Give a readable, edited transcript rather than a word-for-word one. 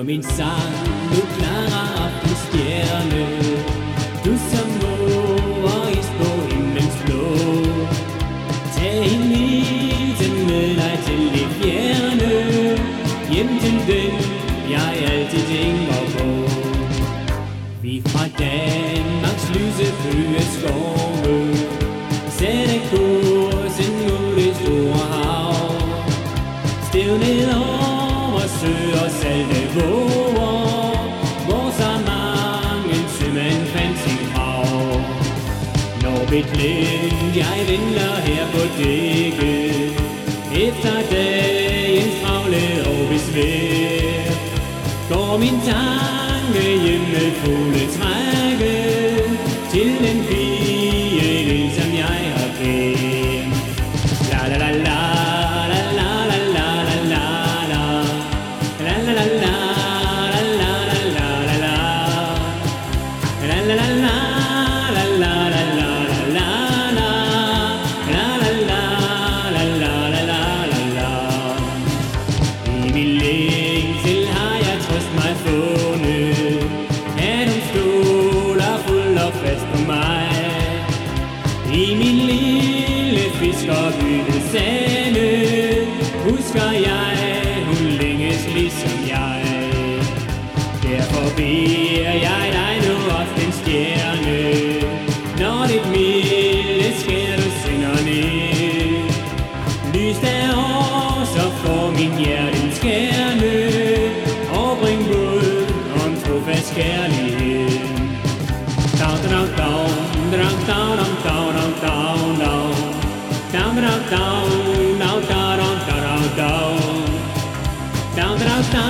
min sang, nu klarer aftens stjerne. Du som måger is på himlens blå. Tag hilsen med dig til det fjerne, hjem til den, jeg altid tænker på. Vi fra Danmarks lysefulde skove sætter kursen mod det store hav. Stævnet over søer salte våger, hvor så mange sømænd fandt sin grav. Når beklemt jeg venter her på dækket, efter dagens travle og besvær, går min tanke hjem med fulde trække til den pige, som jeg har kendt. La la la la. I min længsel har jeg trods mig fundet, at hun stoler fuld og fast på mig. I min lille fiskerby sande husker jeg, hun længes ligesom jeg. Derfor beder jeg dig nu ofte en stjerne, når dit milde skær du synger ned. Lys derovre, så får min hjerte skærne, og bring bud om trofast kærlighed. Down, down, down, down, down, down, down, down, down, down, down, down, down, down, down, down, down, down, down, down.